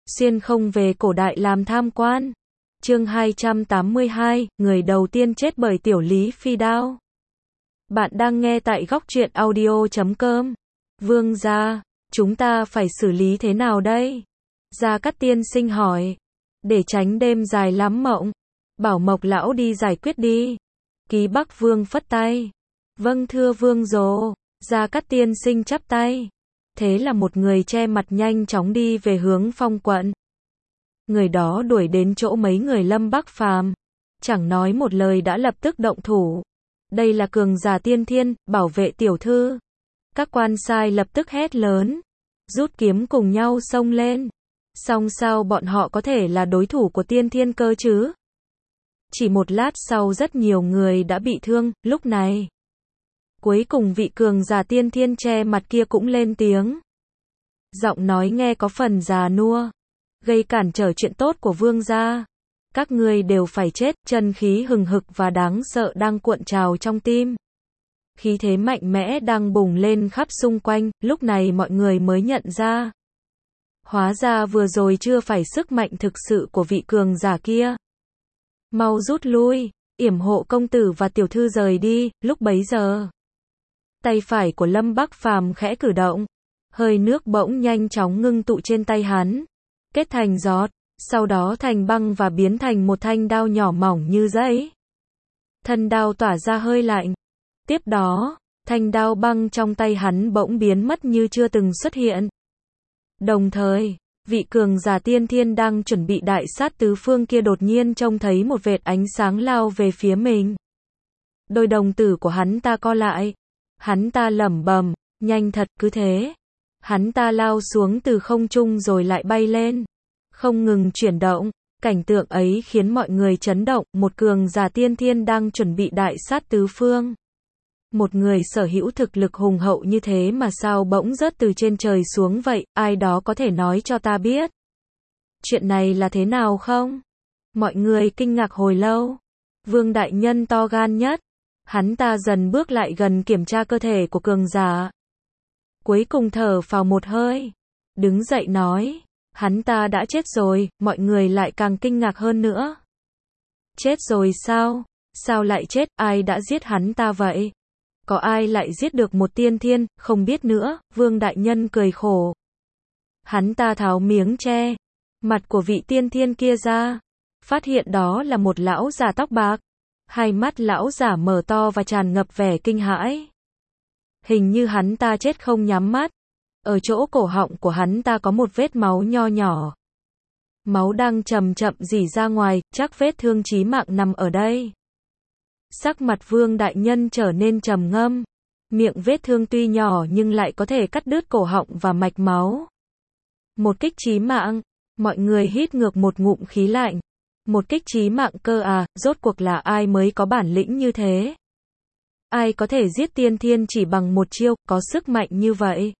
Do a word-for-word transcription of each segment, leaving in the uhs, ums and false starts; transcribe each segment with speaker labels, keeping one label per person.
Speaker 1: xuyên không về cổ đại làm tham quan. Chương hai trăm tám mươi hai, người đầu tiên chết bởi tiểu lý phi đao. Bạn đang nghe tại góc truyện audio chấm com. Vương gia, chúng ta phải xử lý thế nào đây? Gia Cát tiên sinh hỏi. Để tránh đêm dài lắm mộng, bảo Mộc lão đi giải quyết đi. Ký Bắc Vương phất tay. Vâng thưa vương rồ. Gia Cát tiên sinh chắp tay. Thế là một người che mặt nhanh chóng đi về hướng Phong quận. Người đó đuổi đến chỗ mấy người Lâm Bắc Phàm, chẳng nói một lời đã lập tức động thủ. Đây là cường giả tiên thiên, bảo vệ tiểu thư. Các quan sai lập tức hét lớn, rút kiếm cùng nhau xông lên. Song sao bọn họ có thể là đối thủ của tiên thiên cơ chứ? Chỉ một lát sau rất nhiều người đã bị thương, lúc này. Cuối cùng vị cường giả tiên thiên che mặt kia cũng lên tiếng. Giọng nói nghe có phần già nua, gây cản trở chuyện tốt của vương gia. Các ngươi đều phải chết, chân khí hừng hực và đáng sợ đang cuộn trào trong tim. Khí thế mạnh mẽ đang bùng lên khắp xung quanh, lúc này mọi người mới nhận ra. Hóa ra vừa rồi chưa phải sức mạnh thực sự của vị cường giả kia. Mau rút lui, yểm hộ công tử và tiểu thư rời đi, lúc bấy giờ. Tay phải của Lâm Bắc Phàm khẽ cử động, hơi nước bỗng nhanh chóng ngưng tụ trên tay hắn, kết thành giọt, sau đó thành băng và biến thành một thanh đao nhỏ mỏng như giấy. Thân đao tỏa ra hơi lạnh. Tiếp đó, thanh đao băng trong tay hắn bỗng biến mất như chưa từng xuất hiện. Đồng thời, vị cường giả tiên thiên đang chuẩn bị đại sát tứ phương kia đột nhiên trông thấy một vệt ánh sáng lao về phía mình. Đôi đồng tử của hắn ta co lại. Hắn ta lẩm bẩm, nhanh thật, cứ thế. Hắn ta lao xuống từ không trung rồi lại bay lên, không ngừng chuyển động. Cảnh tượng ấy khiến mọi người chấn động, một cường giả tiên thiên đang chuẩn bị đại sát tứ phương. Một người sở hữu thực lực hùng hậu như thế mà sao bỗng rớt từ trên trời xuống vậy, ai đó có thể nói cho ta biết. Chuyện này là thế nào không? Mọi người kinh ngạc hồi lâu. Vương đại nhân to gan nhất. Hắn ta dần bước lại gần kiểm tra cơ thể của cường giả. Cuối cùng thở phào một hơi, đứng dậy nói, hắn ta đã chết rồi, mọi người lại càng kinh ngạc hơn nữa. Chết rồi sao? Sao lại chết, ai đã giết hắn ta vậy? Có ai lại giết được một tiên thiên, không biết nữa, Vương đại nhân cười khổ. Hắn ta tháo miếng tre, mặt của vị tiên thiên kia ra, phát hiện đó là một lão già tóc bạc. Hai mắt lão giả mở to và tràn ngập vẻ kinh hãi. Hình như hắn ta chết không nhắm mắt. Ở chỗ cổ họng của hắn ta có một vết máu nho nhỏ. Máu đang chậm chậm rỉ ra ngoài, chắc vết thương chí mạng nằm ở đây. Sắc mặt Vương đại nhân trở nên trầm ngâm. Miệng vết thương tuy nhỏ nhưng lại có thể cắt đứt cổ họng và mạch máu. Một kích chí mạng, mọi người hít ngược một ngụm khí lạnh. Một kích chí mạng cơ à, rốt cuộc là ai mới có bản lĩnh như thế? Ai có thể giết tiên thiên chỉ bằng một chiêu, có sức mạnh như vậy?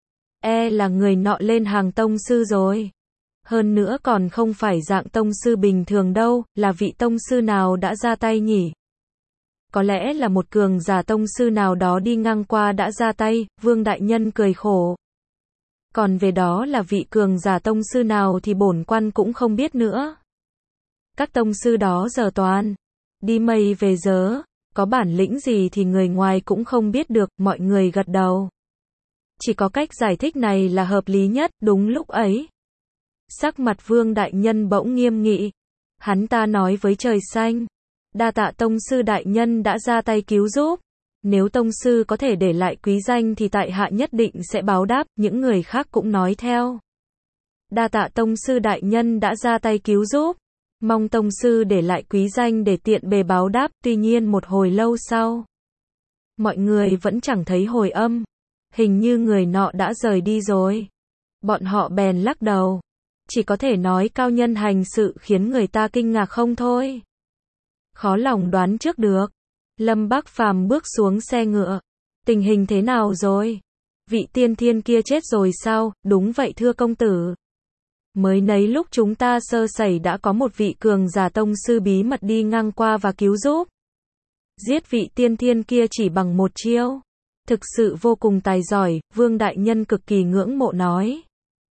Speaker 1: E là người nọ lên hàng tông sư rồi. Hơn nữa còn không phải dạng tông sư bình thường đâu, là vị tông sư nào đã ra tay nhỉ? Có lẽ là một cường giả tông sư nào đó đi ngang qua đã ra tay, Vương đại nhân cười khổ. Còn về đó là vị cường giả tông sư nào thì bổn quan cũng không biết nữa. Các tông sư đó giờ toàn đi mây về giớ, có bản lĩnh gì thì người ngoài cũng không biết được, mọi người gật đầu. Chỉ có cách giải thích này là hợp lý nhất, đúng lúc ấy. Sắc mặt Vương đại nhân bỗng nghiêm nghị. Hắn ta nói với trời xanh, đa tạ tông sư đại nhân đã ra tay cứu giúp. Nếu tông sư có thể để lại quý danh thì tại hạ nhất định sẽ báo đáp, những người khác cũng nói theo. Đa tạ tông sư đại nhân đã ra tay cứu giúp. Mong tông sư để lại quý danh để tiện bề báo đáp, tuy nhiên một hồi lâu sau. Mọi người vẫn chẳng thấy hồi âm. Hình như người nọ đã rời đi rồi. Bọn họ bèn lắc đầu. Chỉ có thể nói cao nhân hành sự khiến người ta kinh ngạc không thôi. Khó lòng đoán trước được. Lâm Bắc Phàm bước xuống xe ngựa. Tình hình thế nào rồi? Vị tiên thiên kia chết rồi sao? Đúng vậy thưa công tử. Mới nấy lúc chúng ta sơ sẩy đã có một vị cường giả tông sư bí mật đi ngang qua và cứu giúp. Giết vị tiên thiên kia chỉ bằng một chiêu. Thực sự vô cùng tài giỏi, Vương đại nhân cực kỳ ngưỡng mộ nói.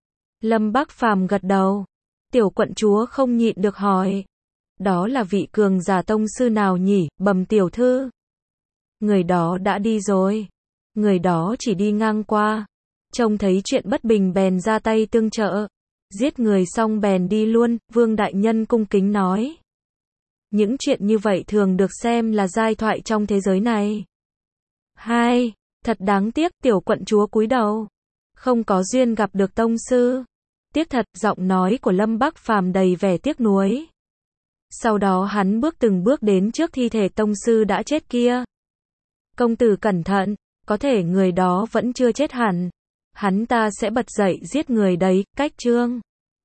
Speaker 1: Lâm Bắc Phàm gật đầu. Tiểu quận chúa không nhịn được hỏi. Đó là vị cường giả tông sư nào nhỉ, Bầm tiểu thư? Người đó đã đi rồi. Người đó chỉ đi ngang qua. Trông thấy chuyện bất bình bèn ra tay tương trợ. Giết người xong bèn đi luôn, Vương đại nhân cung kính nói. Những chuyện như vậy thường được xem là giai thoại trong thế giới này. Hai, thật đáng tiếc, tiểu quận chúa cúi đầu. Không có duyên gặp được tông sư. Tiếc thật, giọng nói của Lâm Bắc Phàm đầy vẻ tiếc nuối. Sau đó hắn bước từng bước đến trước thi thể tông sư đã chết kia. Công tử cẩn thận, có thể người đó vẫn chưa chết hẳn. Hắn ta sẽ bật dậy giết người đấy, cách chương.